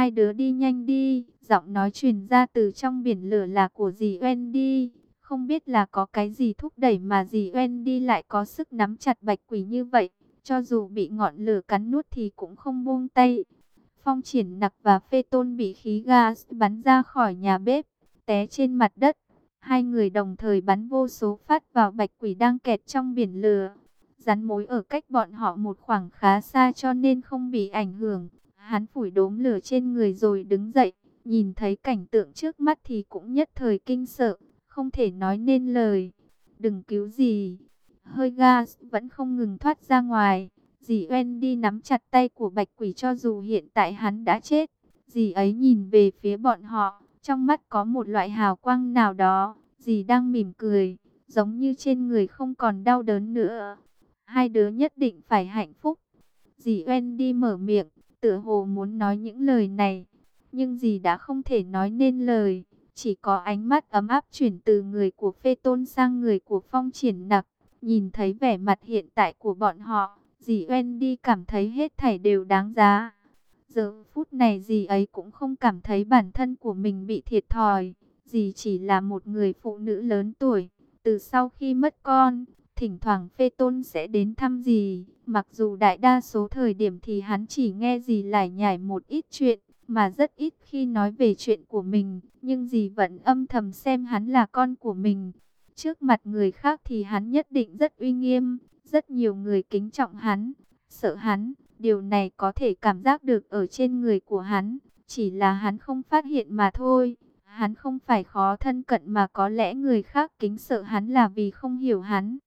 hai đứa đi nhanh đi. Giọng nói truyền ra từ trong biển lửa là của dì Wendy. Không biết là có cái gì thúc đẩy mà dì Wendy lại có sức nắm chặt Bạch Quỷ như vậy. Cho dù bị ngọn lửa cắn nuốt thì cũng không buông tay. Phong Triển Nặc và Phê Tôn bị khí gas bắn ra khỏi nhà bếp, té trên mặt đất. Hai người đồng thời bắn vô số phát vào Bạch Quỷ đang kẹt trong biển lửa. Rắn mối ở cách bọn họ một khoảng khá xa cho nên không bị ảnh hưởng. Hắn phủi đốm lửa trên người rồi đứng dậy, nhìn thấy cảnh tượng trước mắt thì cũng nhất thời kinh sợ, không thể nói nên lời. Đừng cứu gì. Hơi gas vẫn không ngừng thoát ra ngoài. Dì Wendy nắm chặt tay của Bạch Quỷ cho dù hiện tại hắn đã chết. Dì ấy nhìn về phía bọn họ, trong mắt có một loại hào quang nào đó. Dì đang mỉm cười, giống như trên người không còn đau đớn nữa. Hai đứa nhất định phải hạnh phúc. Dì Wendy mở miệng, tựa hồ muốn nói những lời này. Nhưng dì đã không thể nói nên lời. Chỉ có ánh mắt ấm áp chuyển từ người của Phê Tôn sang người của Phong Triển Nặc. Nhìn thấy vẻ mặt hiện tại của bọn họ, dì Wendy cảm thấy hết thảy đều đáng giá. Giờ phút này dì ấy cũng không cảm thấy bản thân của mình bị thiệt thòi. Dì chỉ là một người phụ nữ lớn tuổi. Từ sau khi mất con, thỉnh thoảng Phê Tôn sẽ đến thăm dì. Mặc dù đại đa số thời điểm thì hắn chỉ nghe dì lải nhải một ít chuyện, mà rất ít khi nói về chuyện của mình. Nhưng dì vẫn âm thầm xem hắn là con của mình. Trước mặt người khác thì hắn nhất định rất uy nghiêm. Rất nhiều người kính trọng hắn, sợ hắn. Điều này có thể cảm giác được ở trên người của hắn. Chỉ là hắn không phát hiện mà thôi. Hắn không phải khó thân cận mà có lẽ người khác kính sợ hắn là vì không hiểu hắn.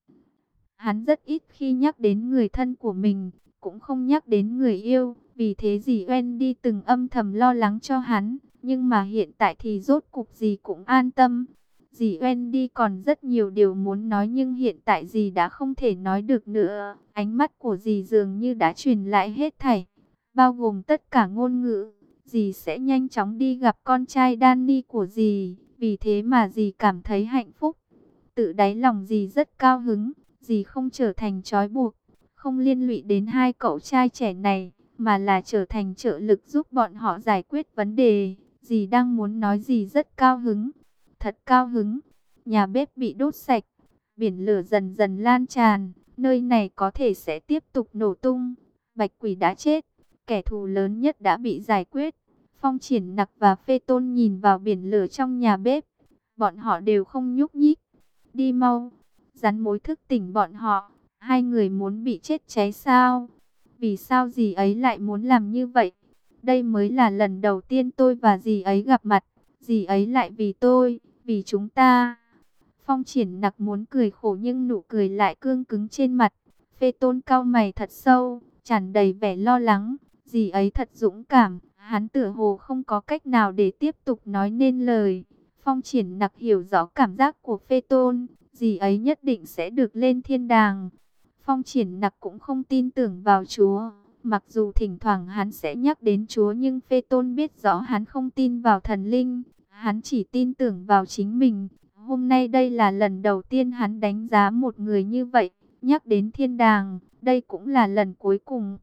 Hắn rất ít khi nhắc đến người thân của mình, cũng không nhắc đến người yêu. Vì thế dì Wendy từng âm thầm lo lắng cho hắn. Nhưng mà hiện tại thì rốt cục dì cũng an tâm. Dì Wendy còn rất nhiều điều muốn nói nhưng hiện tại dì đã không thể nói được nữa. Ánh mắt của dì dường như đã truyền lại hết thảy, bao gồm tất cả ngôn ngữ. Dì sẽ nhanh chóng đi gặp con trai Danny của dì, vì thế mà dì cảm thấy hạnh phúc. Tự đáy lòng dì rất cao hứng, dì không trở thành trói buộc, không liên lụy đến hai cậu trai trẻ này, mà là trở thành trợ lực giúp bọn họ giải quyết vấn đề. Dì đang muốn nói dì rất cao hứng, thật cao hứng. Nhà bếp bị đốt sạch, biển lửa dần dần lan tràn, nơi này có thể sẽ tiếp tục nổ tung. Bạch Quỷ đã chết, kẻ thù lớn nhất đã bị giải quyết. Phong Triển Nặc và Phê Tôn nhìn vào biển lửa trong nhà bếp, bọn họ đều không nhúc nhích. Đi mau, rắn mối thức tỉnh bọn họ. Hai người muốn bị chết cháy sao? Vì sao dì ấy lại muốn làm như vậy? Đây mới là lần đầu tiên tôi và dì ấy gặp mặt. Dì ấy lại vì tôi, vì chúng ta. Phong Triển Nặc muốn cười khổ nhưng nụ cười lại cương cứng trên mặt. Phê Tôn cau mày thật sâu, tràn đầy vẻ lo lắng. Dì ấy thật dũng cảm, hắn tựa hồ không có cách nào để tiếp tục nói nên lời. Phong Triển Nặc hiểu rõ cảm giác của Phê Tôn, dì ấy nhất định sẽ được lên thiên đàng. Phong Triển Nặc cũng không tin tưởng vào Chúa, mặc dù thỉnh thoảng hắn sẽ nhắc đến Chúa nhưng Phê Tôn biết rõ hắn không tin vào thần linh, hắn chỉ tin tưởng vào chính mình. Hôm nay đây là lần đầu tiên hắn đánh giá một người như vậy, nhắc đến thiên đàng, đây cũng là lần cuối cùng.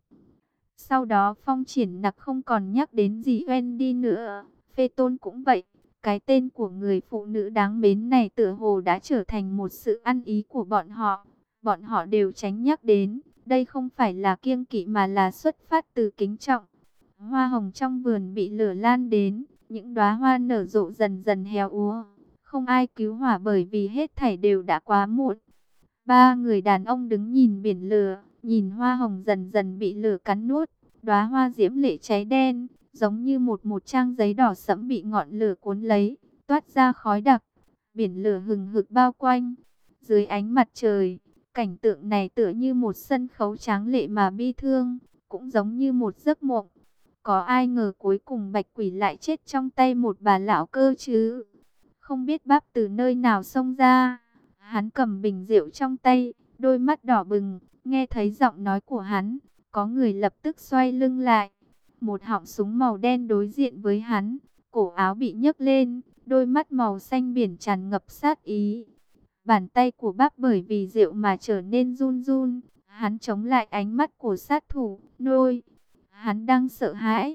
Sau đó Phong Triển Nặc không còn nhắc đến gì Wendy nữa, Phê Tôn cũng vậy. Cái tên của người phụ nữ đáng mến này tựa hồ đã trở thành một sự ăn ý của bọn họ. Bọn họ đều tránh nhắc đến, đây không phải là kiêng kỵ mà là xuất phát từ kính trọng. Hoa hồng trong vườn bị lửa lan đến, những đóa hoa nở rộ dần dần héo úa. Không ai cứu hỏa bởi vì hết thảy đều đã quá muộn. Ba người đàn ông đứng nhìn biển lửa, nhìn hoa hồng dần dần bị lửa cắn nuốt. Đóa hoa diễm lệ cháy đen, giống như một trang giấy đỏ sẫm bị ngọn lửa cuốn lấy, toát ra khói đặc. Biển lửa hừng hực bao quanh. Dưới ánh mặt trời, cảnh tượng này tựa như một sân khấu tráng lệ mà bi thương, cũng giống như một giấc mộng. Có ai ngờ cuối cùng Bạch Quỷ lại chết trong tay một bà lão cơ chứ? Không biết bắp từ nơi nào xông ra. Hắn cầm bình rượu trong tay, đôi mắt đỏ bừng, nghe thấy giọng nói của hắn, có người lập tức xoay lưng lại. Một họng súng màu đen đối diện với hắn, cổ áo bị nhấc lên, đôi mắt màu xanh biển tràn ngập sát ý. Bàn tay của bắp bởi vì rượu mà trở nên run run, hắn chống lại ánh mắt của sát thủ, nôi. Hắn đang sợ hãi,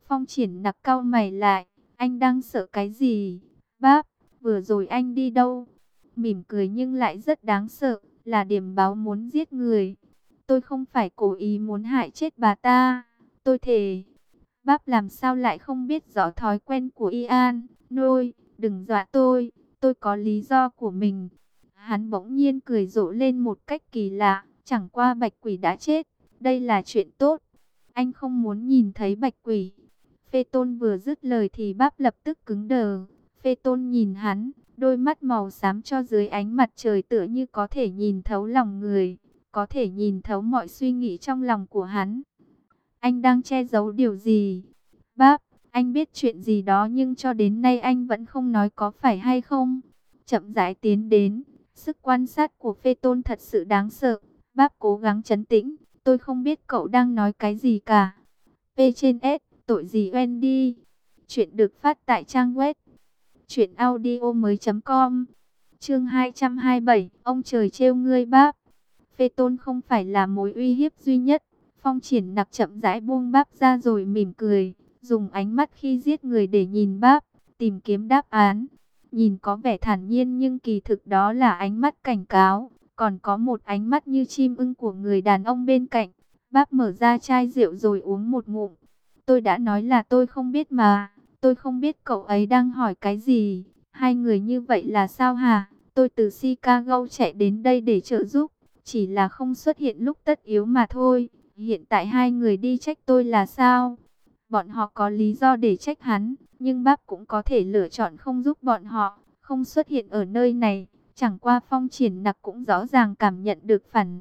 Phong Triển Nặc cau mày lại, anh đang sợ cái gì? Báp, vừa rồi anh đi đâu? Mỉm cười nhưng lại rất đáng sợ, là điểm báo muốn giết người. Tôi không phải cố ý muốn hại chết bà ta, tôi thề. Báp làm sao lại không biết rõ thói quen của Ian, nôi, đừng dọa tôi có lý do của mình. Hắn bỗng nhiên cười rộ lên một cách kỳ lạ, chẳng qua Bạch Quỷ đã chết, đây là chuyện tốt. Anh không muốn nhìn thấy Bạch Quỷ. Phê Tôn vừa dứt lời thì Báp lập tức cứng đờ. Phê Tôn nhìn hắn, đôi mắt màu xám cho dưới ánh mặt trời tựa như có thể nhìn thấu lòng người, có thể nhìn thấu mọi suy nghĩ trong lòng của hắn. Anh đang che giấu điều gì? Báp, anh biết chuyện gì đó nhưng cho đến nay anh vẫn không nói, có phải hay không? Chậm rãi tiến đến, sức quan sát của Phê Tôn thật sự đáng sợ. Báp cố gắng trấn tĩnh, tôi không biết cậu đang nói cái gì cả. P trên S, tội gì Wendy? Chuyện được phát tại trang web truyệnaudiomoi.com. Chương 227, ông trời trêu ngươi Báp. Phê Tôn không phải là mối uy hiếp duy nhất. Phong Triển Nặc chậm rãi buông Báp ra rồi mỉm cười, dùng ánh mắt khi giết người để nhìn Báp, tìm kiếm đáp án. Nhìn có vẻ thản nhiên nhưng kỳ thực đó là ánh mắt cảnh cáo, còn có một ánh mắt như chim ưng của người đàn ông bên cạnh. Báp mở ra chai rượu rồi uống một ngụm. Tôi đã nói là tôi không biết mà, tôi không biết cậu ấy đang hỏi cái gì. Hai người như vậy là sao hả? Tôi từ Chicago chạy đến đây để trợ giúp, chỉ là không xuất hiện lúc tất yếu mà thôi. Hiện tại hai người đi trách tôi là sao? Bọn họ có lý do để trách hắn, nhưng bác cũng có thể lựa chọn không giúp bọn họ, không xuất hiện ở nơi này. Chẳng qua Phong Triển Nặc cũng rõ ràng cảm nhận được phản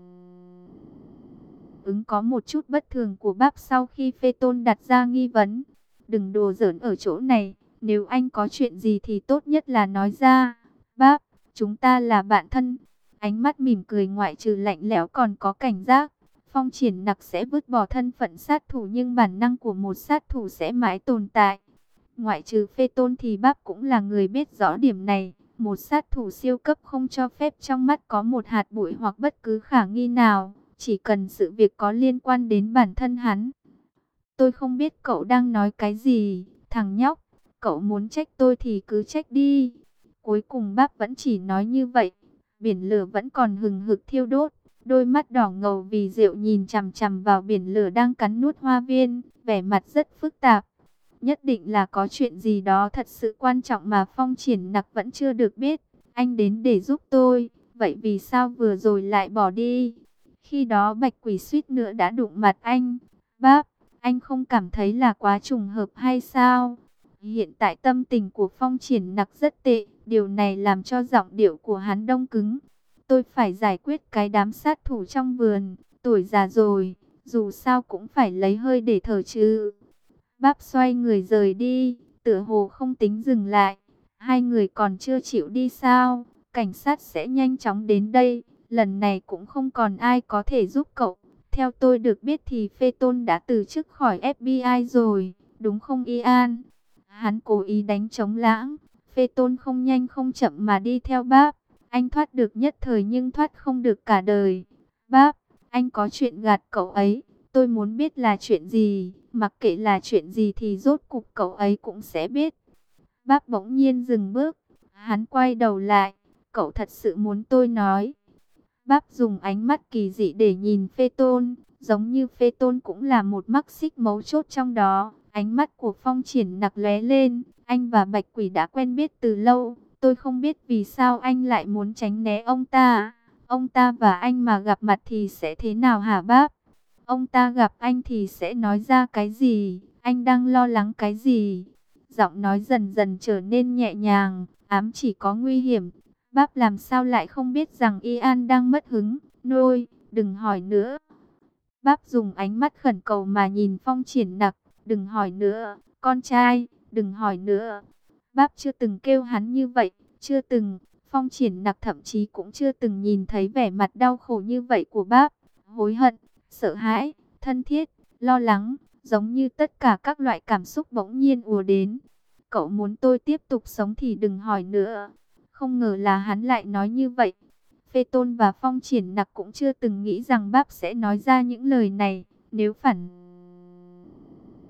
ứng có một chút bất thường của bác sau khi Phê Tôn đặt ra nghi vấn. Đừng đùa giỡn ở chỗ này, nếu anh có chuyện gì thì tốt nhất là nói ra. Bác, chúng ta là bạn thân. Ánh mắt mỉm cười ngoại trừ lạnh lẽo còn có cảnh giác. Phong Triển Nặc sẽ vứt bỏ thân phận sát thủ nhưng bản năng của một sát thủ sẽ mãi tồn tại. Ngoại trừ Phê Tôn thì bác cũng là người biết rõ điểm này. Một sát thủ siêu cấp không cho phép trong mắt có một hạt bụi hoặc bất cứ khả nghi nào. Chỉ cần sự việc có liên quan đến bản thân hắn. Tôi không biết cậu đang nói cái gì, thằng nhóc. Cậu muốn trách tôi thì cứ trách đi. Cuối cùng bác vẫn chỉ nói như vậy. Biển lửa vẫn còn hừng hực thiêu đốt. Đôi mắt đỏ ngầu vì rượu nhìn chằm chằm vào biển lửa đang cắn nuốt hoa viên, vẻ mặt rất phức tạp. Nhất định là có chuyện gì đó thật sự quan trọng mà Phong Triển Nặc vẫn chưa được biết. Anh đến để giúp tôi, vậy vì sao vừa rồi lại bỏ đi? Khi đó Bạch Quỷ suýt nữa đã đụng mặt anh. Bác, anh không cảm thấy là quá trùng hợp hay sao? Hiện tại tâm tình của Phong Triển Nặc rất tệ, điều này làm cho giọng điệu của hắn đông cứng. Tôi phải giải quyết cái đám sát thủ trong vườn, tuổi già rồi, dù sao cũng phải lấy hơi để thở chứ. Báp xoay người rời đi, tựa hồ không tính dừng lại. Hai người còn chưa chịu đi sao? Cảnh sát sẽ nhanh chóng đến đây, lần này cũng không còn ai có thể giúp cậu. Theo tôi được biết thì Phê Tôn đã từ chức khỏi FBI rồi, đúng không Ian? Hắn cố ý đánh trống lãng, Phê Tôn không nhanh không chậm mà đi theo Báp. Anh thoát được nhất thời nhưng thoát không được cả đời. Báp, anh có chuyện gạt cậu ấy. Tôi muốn biết là chuyện gì. Mặc kệ là chuyện gì thì rốt cục cậu ấy cũng sẽ biết. Báp bỗng nhiên dừng bước. Hắn quay đầu lại. Cậu thật sự muốn tôi nói. Báp dùng ánh mắt kỳ dị để nhìn Phê Tôn. Giống như Phê Tôn cũng là một mắc xích mấu chốt trong đó. Ánh mắt của Phong Triển Nặc lóe lên. Anh và Bạch Quỷ đã quen biết từ lâu. Tôi không biết vì sao anh lại muốn tránh né ông ta. Ông ta và anh mà gặp mặt thì sẽ thế nào hả Báp? Ông ta gặp anh thì sẽ nói ra cái gì? Anh đang lo lắng cái gì? Giọng nói dần dần trở nên nhẹ nhàng, ám chỉ có nguy hiểm. Báp làm sao lại không biết rằng Ian đang mất hứng? Nôi, đừng hỏi nữa. Báp dùng ánh mắt khẩn cầu mà nhìn Phong Triển Nặc. Đừng hỏi nữa, con trai, đừng hỏi nữa. Báp chưa từng kêu hắn như vậy, chưa từng. Phong Triển Nặc thậm chí cũng chưa từng nhìn thấy vẻ mặt đau khổ như vậy của Báp. Hối hận, sợ hãi, thân thiết, lo lắng, giống như tất cả các loại cảm xúc bỗng nhiên ùa đến. Cậu muốn tôi tiếp tục sống thì đừng hỏi nữa. Không ngờ là hắn lại nói như vậy. Phê Tôn và Phong Triển Nặc cũng chưa từng nghĩ rằng Báp sẽ nói ra những lời này. Nếu phản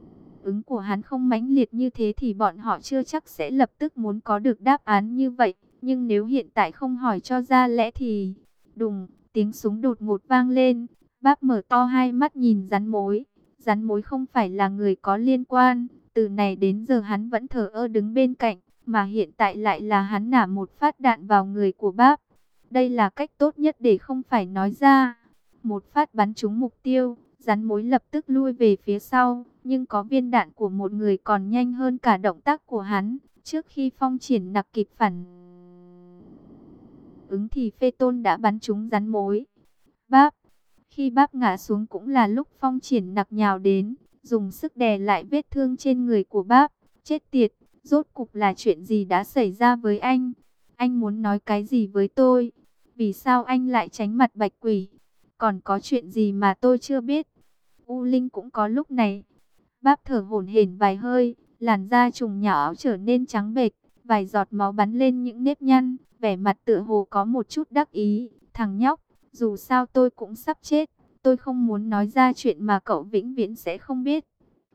ứng của hắn không mãnh liệt như thế thì bọn họ chưa chắc sẽ lập tức muốn có được đáp án như vậy. Nhưng nếu hiện tại không hỏi cho ra lẽ thì... Đùng, tiếng súng đột ngột vang lên. Báp mở to hai mắt nhìn rắn mối. Rắn mối không phải là người có liên quan. Từ này đến giờ hắn vẫn thờ ơ đứng bên cạnh. Mà hiện tại lại là hắn nả một phát đạn vào người của Báp. Đây là cách tốt nhất để không phải nói ra. Một phát bắn trúng mục tiêu. Rắn mối lập tức lui về phía sau. Nhưng có viên đạn của một người còn nhanh hơn cả động tác của hắn. Trước khi Phong Triển Nặc kịp phản ứng thì Phê Tôn đã bắn trúng rắn mối. Báp. Khi Báp ngã xuống cũng là lúc Phong Triển Nặc nhào đến, dùng sức đè lại vết thương trên người của Báp. Chết tiệt, rốt cục là chuyện gì đã xảy ra với anh? Anh muốn nói cái gì với tôi? Vì sao anh lại tránh mặt Bạch Quỷ? Còn có chuyện gì mà tôi chưa biết? U Linh cũng có lúc này. Báp thở hổn hển vài hơi, làn da trùng nhỏ trở nên trắng bệch, vài giọt máu bắn lên những nếp nhăn, vẻ mặt tựa hồ có một chút đắc ý. Thằng nhóc, dù sao tôi cũng sắp chết, tôi không muốn nói ra chuyện mà cậu vĩnh viễn sẽ không biết.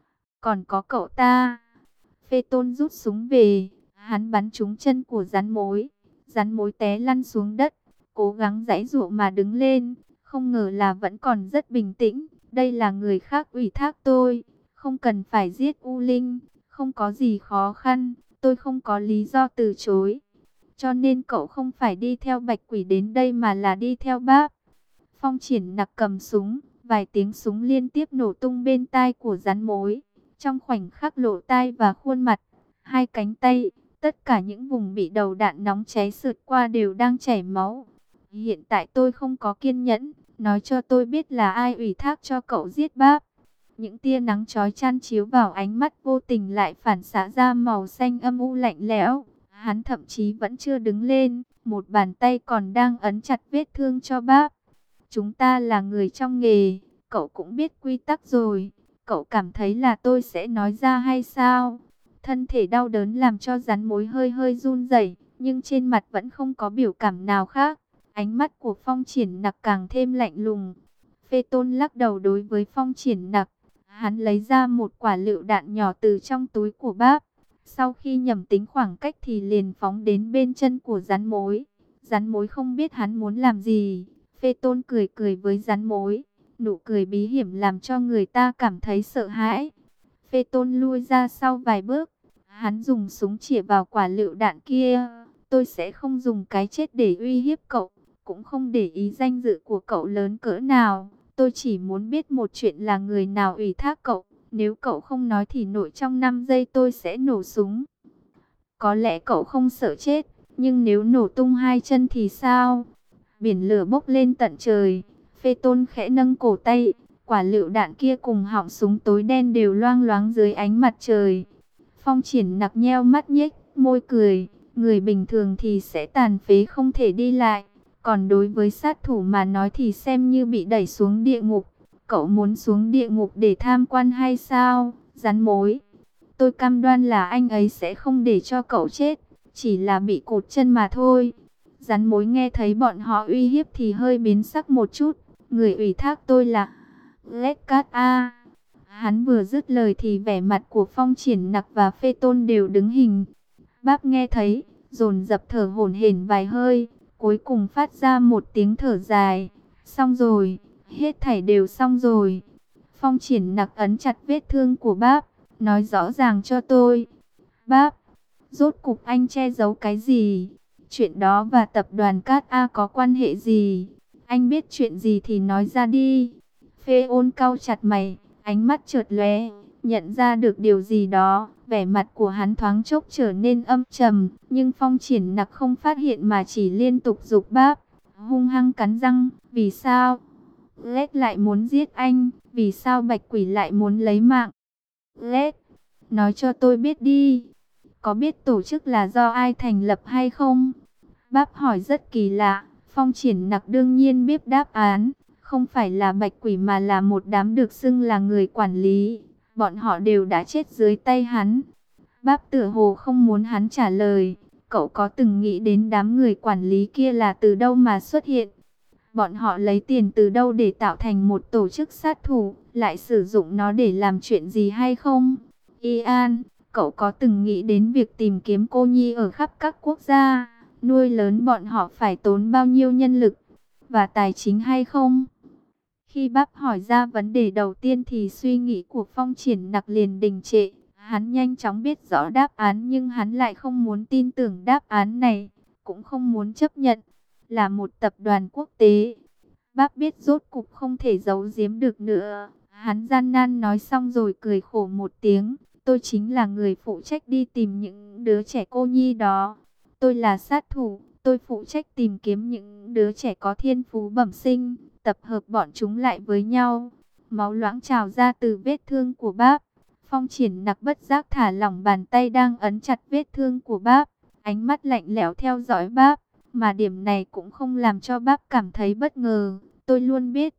Còn có cậu ta. Phê Tôn rút súng về, hắn bắn trúng chân của rắn mối. Rắn mối té lăn xuống đất, cố gắng giãy giụa mà đứng lên, không ngờ là vẫn còn rất bình tĩnh. Đây là người khác ủy thác tôi, không cần phải giết U Linh, không có gì khó khăn, tôi không có lý do từ chối. Cho nên cậu không phải đi theo Bạch Quỷ đến đây mà là đi theo Báp. Phong Triển Nặc cầm súng, vài tiếng súng liên tiếp nổ tung bên tai của rắn mối. Trong khoảnh khắc lộ tai và khuôn mặt, hai cánh tay, tất cả những vùng bị đầu đạn nóng cháy sượt qua đều đang chảy máu. Hiện tại tôi không có kiên nhẫn, nói cho tôi biết là ai ủy thác cho cậu giết Báp. Những tia nắng chói chang chiếu vào ánh mắt vô tình lại phản xạ ra màu xanh âm u lạnh lẽo. Hắn thậm chí vẫn chưa đứng lên, một bàn tay còn đang ấn chặt vết thương cho Báp. Chúng ta là người trong nghề, cậu cũng biết quy tắc rồi. Cậu cảm thấy là tôi sẽ nói ra hay sao? Thân thể đau đớn làm cho rắn mối hơi hơi run rẩy, nhưng trên mặt vẫn không có biểu cảm nào khác. Ánh mắt của Phong Triển Nặc càng thêm lạnh lùng. Phê Tôn lắc đầu đối với Phong Triển Nặc. Hắn lấy ra một quả lựu đạn nhỏ từ trong túi của Báp. Sau khi nhẩm tính khoảng cách thì liền phóng đến bên chân của rắn mối. Rắn mối không biết hắn muốn làm gì. Phê Tôn cười cười với rắn mối. Nụ cười bí hiểm làm cho người ta cảm thấy sợ hãi. Phê Tôn lui ra sau vài bước. Hắn dùng súng chĩa vào quả lựu đạn kia. Tôi sẽ không dùng cái chết để uy hiếp cậu. Cũng không để ý danh dự của cậu lớn cỡ nào. Tôi chỉ muốn biết một chuyện là người nào ủy thác cậu. Nếu cậu không nói thì nội trong 5 giây tôi sẽ nổ súng. Có lẽ cậu không sợ chết. Nhưng nếu nổ tung hai chân thì sao? Biển lửa bốc lên tận trời. Phê Tôn khẽ nâng cổ tay. Quả lựu đạn kia cùng họng súng tối đen đều loang loáng dưới ánh mặt trời. Phong Triển Nặc nheo mắt nhếch môi cười. Người bình thường thì sẽ tàn phế không thể đi lại. Còn đối với sát thủ mà nói thì xem như bị đẩy xuống địa ngục. Cậu muốn xuống địa ngục để tham quan hay sao? Rắn mối. Tôi cam đoan là anh ấy sẽ không để cho cậu chết. Chỉ là bị cụt chân mà thôi. Rắn mối nghe thấy bọn họ uy hiếp thì hơi biến sắc một chút. Người ủy thác tôi là Lết Cát A. Hắn vừa dứt lời thì vẻ mặt của Phong Triển Nặc và Phê Tôn đều đứng hình. Báp nghe thấy, dồn dập thở hổn hển vài hơi, cuối cùng phát ra một tiếng thở dài. Xong rồi, hết thảy đều xong rồi. Phong Triển Nặc ấn chặt vết thương của Báp, nói rõ ràng cho tôi. Báp, rốt cục anh che giấu cái gì? Chuyện đó và tập đoàn Cát A có quan hệ gì? Anh biết chuyện gì thì nói ra đi. Phê Ôn cau chặt mày, ánh mắt chợt lóe, nhận ra được điều gì đó. Vẻ mặt của hắn thoáng chốc trở nên âm trầm, nhưng Phong Triển Nặc không phát hiện mà chỉ liên tục giục Báp, hung hăng cắn răng. Vì sao Lết lại muốn giết anh? Vì sao Bạch Quỷ lại muốn lấy mạng Lết? Nói cho tôi biết đi. Có biết tổ chức là do ai thành lập hay không? Báp hỏi rất kỳ lạ. Phong Triển Nặc đương nhiên biết đáp án. Không phải là Bạch Quỷ mà là một đám được xưng là người quản lý. Bọn họ đều đã chết dưới tay hắn. Báp tựa hồ không muốn hắn trả lời. Cậu có từng nghĩ đến đám người quản lý kia là từ đâu mà xuất hiện? Bọn họ lấy tiền từ đâu để tạo thành một tổ chức sát thủ, lại sử dụng nó để làm chuyện gì hay không? Ian, cậu có từng nghĩ đến việc tìm kiếm cô nhi ở khắp các quốc gia, nuôi lớn bọn họ phải tốn bao nhiêu nhân lực và tài chính hay không? Khi bác hỏi ra vấn đề đầu tiên thì suy nghĩ của Phong Triển Nặc liền đình trệ. Hắn nhanh chóng biết rõ đáp án nhưng hắn lại không muốn tin tưởng đáp án này, cũng không muốn chấp nhận. Là một tập đoàn quốc tế, bác biết rốt cục không thể giấu giếm được nữa. Hắn gian nan nói xong rồi cười khổ một tiếng. Tôi chính là người phụ trách đi tìm những đứa trẻ cô nhi đó. Tôi là sát thủ, tôi phụ trách tìm kiếm những đứa trẻ có thiên phú bẩm sinh, tập hợp bọn chúng lại với nhau. Máu loãng trào ra từ vết thương của bác. Phong Triển Nặc bất giác thả lỏng bàn tay đang ấn chặt vết thương của bác, ánh mắt lạnh lẽo theo dõi bác, mà điểm này cũng không làm cho bác cảm thấy bất ngờ. Tôi luôn biết,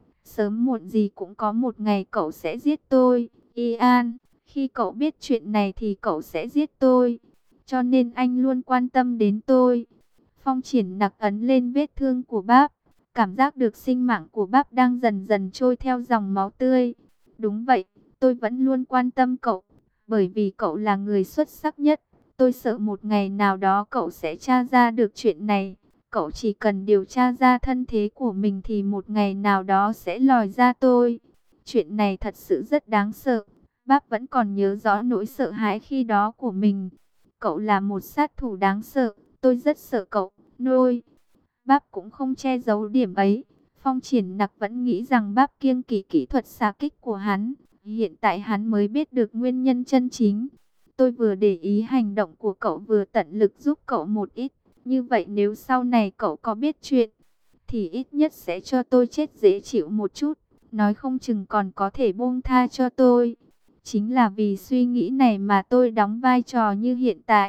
sớm muộn gì cũng có một ngày cậu sẽ giết tôi, Ian. Khi cậu biết chuyện này thì cậu sẽ giết tôi, cho nên anh luôn quan tâm đến tôi. Phong Triển Nặc ấn lên vết thương của bác, cảm giác được sinh mạng của bác đang dần dần trôi theo dòng máu tươi. Đúng vậy, tôi vẫn luôn quan tâm cậu, bởi vì cậu là người xuất sắc nhất. Tôi sợ một ngày nào đó cậu sẽ tra ra được chuyện này. Cậu chỉ cần điều tra ra thân thế của mình thì một ngày nào đó sẽ lòi ra tôi. Chuyện này thật sự rất đáng sợ. Bác vẫn còn nhớ rõ nỗi sợ hãi khi đó của mình. Cậu là một sát thủ đáng sợ. Tôi rất sợ cậu. Nôi. Bác cũng không che giấu điểm ấy. Phong Triển Nặc vẫn nghĩ rằng bác kiêng kỵ kỹ thuật xạ kích của hắn. Hiện tại hắn mới biết được nguyên nhân chân chính. Tôi vừa để ý hành động của cậu vừa tận lực giúp cậu một ít. Như vậy nếu sau này cậu có biết chuyện, thì ít nhất sẽ cho tôi chết dễ chịu một chút. Nói không chừng còn có thể buông tha cho tôi. Chính là vì suy nghĩ này mà tôi đóng vai trò như hiện tại.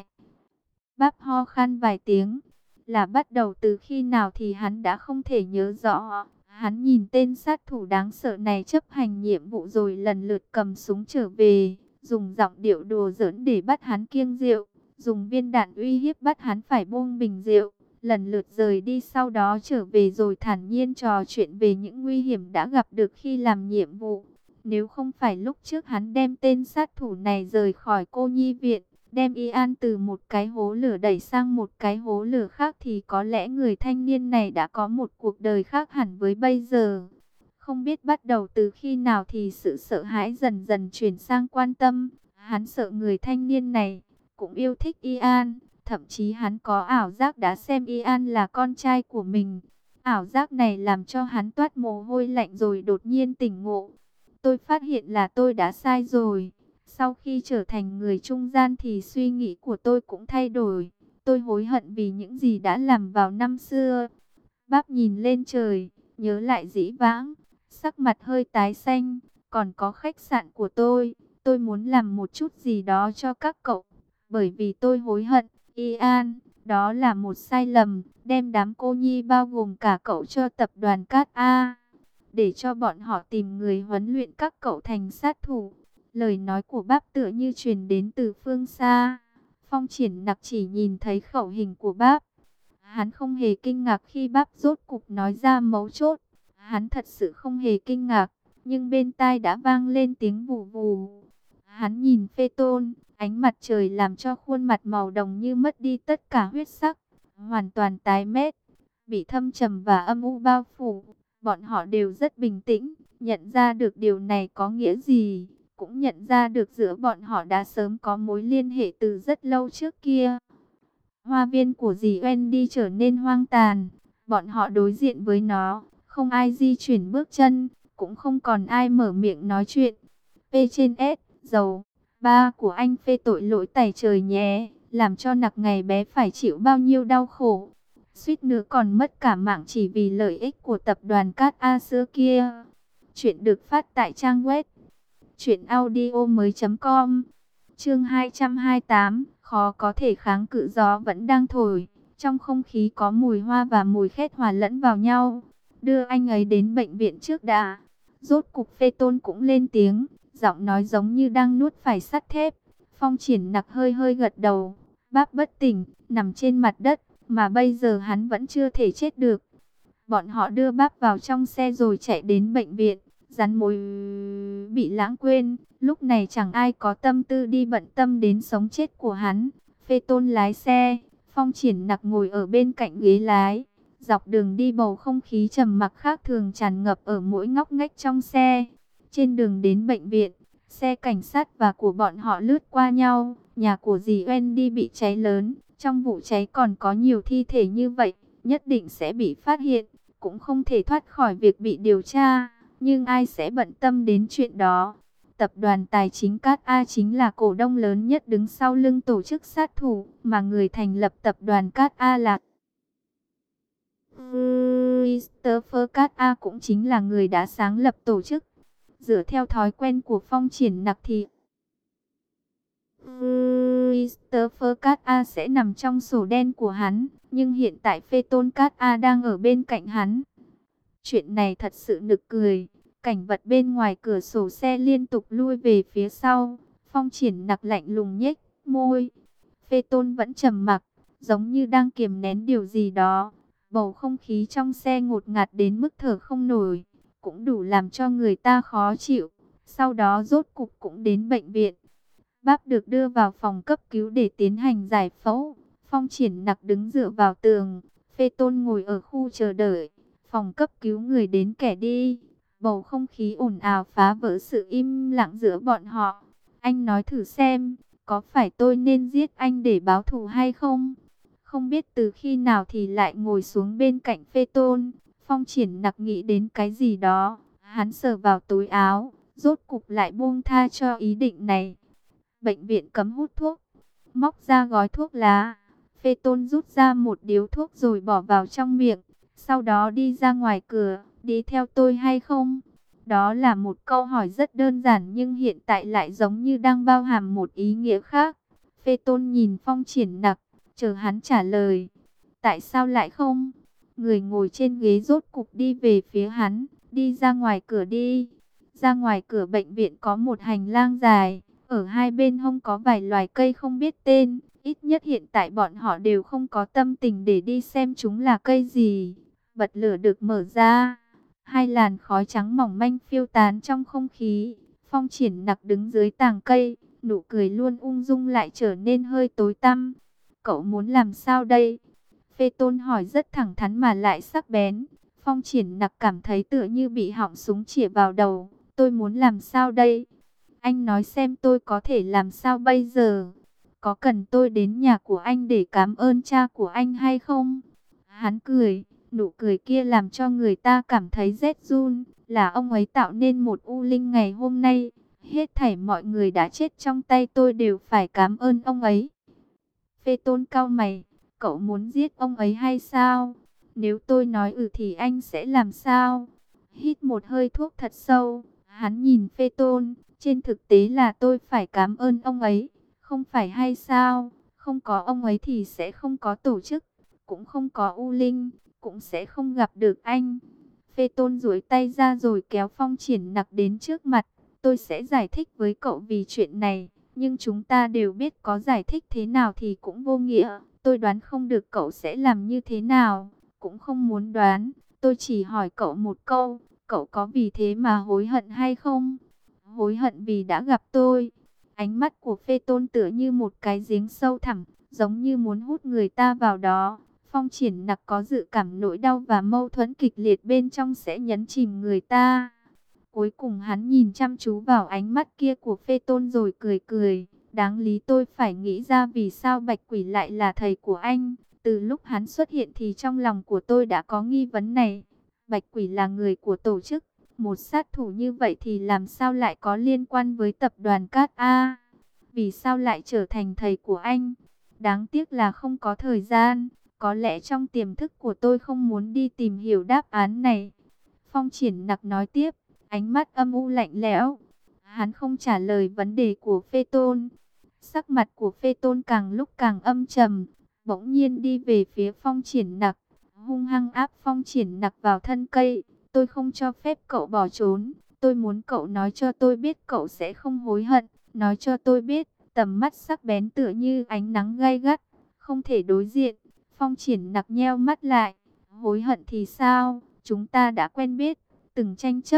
Bác ho khan vài tiếng. Là bắt đầu từ khi nào thì hắn đã không thể nhớ rõ. Hắn nhìn tên sát thủ đáng sợ này chấp hành nhiệm vụ rồi lần lượt cầm súng trở về, dùng giọng điệu đùa giỡn để bắt hắn kiêng rượu, dùng viên đạn uy hiếp bắt hắn phải buông bình rượu, lần lượt rời đi sau đó trở về rồi thản nhiên trò chuyện về những nguy hiểm đã gặp được khi làm nhiệm vụ. Nếu không phải lúc trước hắn đem tên sát thủ này rời khỏi cô nhi viện, đem Ian từ một cái hố lửa đẩy sang một cái hố lửa khác thì có lẽ người thanh niên này đã có một cuộc đời khác hẳn với bây giờ. Không biết bắt đầu từ khi nào thì sự sợ hãi dần dần chuyển sang quan tâm. Hắn sợ người thanh niên này cũng yêu thích Ian, thậm chí hắn có ảo giác đã xem Ian là con trai của mình. Ảo giác này làm cho hắn toát mồ hôi lạnh rồi đột nhiên tỉnh ngộ. Tôi phát hiện là tôi đã sai rồi. Sau khi trở thành người trung gian thì suy nghĩ của tôi cũng thay đổi. Tôi hối hận vì những gì đã làm vào năm xưa. Bác nhìn lên trời, nhớ lại dĩ vãng, sắc mặt hơi tái xanh. Còn có khách sạn của tôi muốn làm một chút gì đó cho các cậu. Bởi vì tôi hối hận, Ian, đó là một sai lầm, đem đám cô nhi bao gồm cả cậu cho tập đoàn Cát A. Để cho bọn họ tìm người huấn luyện các cậu thành sát thủ. Lời nói của bác tựa như truyền đến từ phương xa. Phong Triển Nặc chỉ nhìn thấy khẩu hình của bác. Hắn không hề kinh ngạc khi bác rốt cục nói ra mấu chốt. Hắn thật sự không hề kinh ngạc. Nhưng bên tai đã vang lên tiếng vù vù. Hắn nhìn Phê Tôn. Ánh mặt trời làm cho khuôn mặt màu đồng như mất đi tất cả huyết sắc. Hoàn toàn tái mét. Bị thâm trầm và âm u bao phủ. Bọn họ đều rất bình tĩnh. Nhận ra được điều này có nghĩa gì. Cũng nhận ra được giữa bọn họ đã sớm có mối liên hệ từ rất lâu trước kia. Hoa viên của dì Wendy trở nên hoang tàn. Bọn họ đối diện với nó. Không ai di chuyển bước chân. Cũng không còn ai mở miệng nói chuyện. P trên S, dầu. Ba của anh phê tội lỗi tày trời nhé. Làm cho Nặc ngày bé phải chịu bao nhiêu đau khổ. Suýt nữa còn mất cả mạng chỉ vì lợi ích của tập đoàn Cát A xưa kia. Chuyện được phát tại trang web truyệnaudiomoi.com. Chương 228, khó có thể kháng cự gió vẫn đang thổi, trong không khí có mùi hoa và mùi khét hòa lẫn vào nhau. Đưa anh ấy đến bệnh viện trước đã. Rốt cục Phê Tôn cũng lên tiếng, giọng nói giống như đang nuốt phải sắt thép. Phong Triển Nặc hơi hơi gật đầu. Bác bất tỉnh, nằm trên mặt đất, mà bây giờ hắn vẫn chưa thể chết được. Bọn họ đưa bác vào trong xe rồi chạy đến bệnh viện. Rắn mối bị lãng quên, lúc này chẳng ai có tâm tư đi bận tâm đến sống chết của hắn. Phê Tôn lái xe, Phong Triển Nặc ngồi ở bên cạnh ghế lái. Dọc đường đi bầu không khí trầm mặc khác thường tràn ngập ở mỗi ngóc ngách trong xe. Trên đường đến bệnh viện, xe cảnh sát và của bọn họ lướt qua nhau. Nhà của dì Wendy bị cháy lớn, trong vụ cháy còn có nhiều thi thể như vậy, nhất định sẽ bị phát hiện, cũng không thể thoát khỏi việc bị điều tra. Nhưng ai sẽ bận tâm đến chuyện đó? Tập đoàn tài chính Cát A chính là cổ đông lớn nhất đứng sau lưng tổ chức sát thủ, mà người thành lập tập đoàn Cát A là Christopher Cát A, cũng chính là người đã sáng lập tổ chức. Dựa theo thói quen của Phong Triển Nặc thì Christopher Cát A sẽ nằm trong sổ đen của hắn, nhưng hiện tại Phê Tôn Cát A đang ở bên cạnh hắn. Chuyện này thật sự nực cười. Cảnh vật bên ngoài cửa sổ xe liên tục lui về phía sau. Phong Triển Nặc lạnh lùng nhếch môi. Phê Tôn vẫn trầm mặc, giống như đang kiềm nén điều gì đó. Bầu không khí trong xe ngột ngạt đến mức thở không nổi, cũng đủ làm cho người ta khó chịu. Sau đó rốt cục cũng đến bệnh viện. Bác được đưa vào phòng cấp cứu để tiến hành giải phẫu. Phong Triển Nặc đứng dựa vào tường. Phê Tôn ngồi ở khu chờ đợi. Phòng cấp cứu người đến kẻ đi. Bầu không khí ồn ào phá vỡ sự im lặng giữa bọn họ. Anh nói thử xem, có phải tôi nên giết anh để báo thù hay không? Không biết từ khi nào thì lại ngồi xuống bên cạnh Phê Tôn. Phong Triển Nặc nghĩ đến cái gì đó. Hắn sờ vào túi áo, rốt cục lại buông tha cho ý định này. Bệnh viện cấm hút thuốc. Móc ra gói thuốc lá. Phê Tôn rút ra một điếu thuốc rồi bỏ vào trong miệng. Sau đó đi ra ngoài cửa. Đi theo tôi hay không? Đó là một câu hỏi rất đơn giản nhưng hiện tại lại giống như đang bao hàm một ý nghĩa khác. Phê Tôn nhìn Phong Triển Nặc, chờ hắn trả lời. Tại sao lại không? Người ngồi trên ghế rốt cục đi về phía hắn. Đi ra ngoài cửa đi. Ra ngoài cửa bệnh viện có một hành lang dài. Ở hai bên hông có vài loài cây không biết tên. Ít nhất hiện tại bọn họ đều không có tâm tình để đi xem chúng là cây gì. Bật lửa được mở ra. Hai làn khói trắng mỏng manh phiêu tán trong không khí. Phong Triển Nặc đứng dưới tàng cây. Nụ cười luôn ung dung lại trở nên hơi tối tăm. Cậu muốn làm sao đây? Phê Tôn hỏi rất thẳng thắn mà lại sắc bén. Phong Triển Nặc cảm thấy tựa như bị họng súng chĩa vào đầu. Tôi muốn làm sao đây? Anh nói xem tôi có thể làm sao bây giờ? Có cần tôi đến nhà của anh để cảm ơn cha của anh hay không? Hắn cười, nụ cười kia làm cho người ta cảm thấy rét run. Là ông ấy tạo nên một U Linh ngày hôm nay. Hết thảy mọi người đã chết trong tay tôi đều phải cảm ơn ông ấy. Phê Tôn cau mày, cậu muốn giết ông ấy hay sao? Nếu tôi nói thì anh sẽ làm sao? Hít một hơi thuốc thật sâu, hắn nhìn Phê Tôn. Trên thực tế là tôi phải cảm ơn ông ấy, không phải hay sao? Không có ông ấy thì sẽ không có tổ chức, cũng không có U Linh, cũng sẽ không gặp được anh. Phê Tôn duỗi tay ra rồi kéo Phong Triển Nặc đến trước mặt. Tôi sẽ giải thích với cậu vì chuyện này, nhưng chúng ta đều biết có giải thích thế nào thì cũng vô nghĩa. Tôi đoán không được cậu sẽ làm như thế nào, cũng không muốn đoán. Tôi chỉ hỏi cậu một câu, cậu có vì thế mà hối hận hay không? Hối hận vì đã gặp tôi. Ánh mắt của Phê Tôn tựa như một cái giếng sâu thẳm, giống như muốn hút người ta vào đó. Phong Triển Nặc có dự cảm nỗi đau và mâu thuẫn kịch liệt bên trong sẽ nhấn chìm người ta. Cuối cùng hắn nhìn chăm chú vào ánh mắt kia của Phê Tôn rồi cười cười. Đáng lý tôi phải nghĩ ra vì sao Bạch Quỷ lại là thầy của anh. Từ lúc hắn xuất hiện thì trong lòng của tôi đã có nghi vấn này. Bạch Quỷ là người của tổ chức. Một sát thủ như vậy thì làm sao lại có liên quan với tập đoàn Cát A? Vì sao lại trở thành thầy của anh? Đáng tiếc là không có thời gian. Có lẽ trong tiềm thức của tôi không muốn đi tìm hiểu đáp án này. Phong Triển Nặc nói tiếp, ánh mắt âm u lạnh lẽo. Hắn không trả lời vấn đề của Phê Tôn. Sắc mặt của Phê Tôn càng lúc càng âm trầm. Bỗng nhiên đi về phía Phong Triển Nặc, hung hăng áp Phong Triển Nặc vào thân cây. Tôi không cho phép cậu bỏ trốn. Tôi muốn cậu nói cho tôi biết cậu sẽ không hối hận. Nói cho tôi biết, tầm mắt sắc bén tựa như ánh nắng gay gắt, không thể đối diện. Phong Triển Nặc nheo mắt lại. Hối hận thì sao? Chúng ta đã quen biết, từng tranh chấp.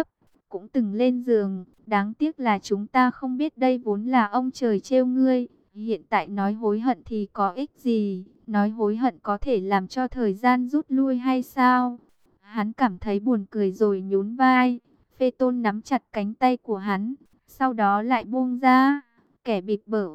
cũng từng lên giường. Đáng tiếc là chúng ta không biết đây vốn là ông trời trêu ngươi. Hiện tại nói hối hận thì có ích gì? Nói hối hận có thể làm cho thời gian rút lui hay sao? Hắn cảm thấy buồn cười rồi nhún vai. Phê Tôn nắm chặt cánh tay của hắn, sau đó lại buông ra. Kẻ bịp bợm.